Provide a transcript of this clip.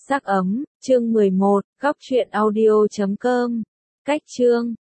Sắc ấm, chương 11, góc truyện audio.com. Cách chương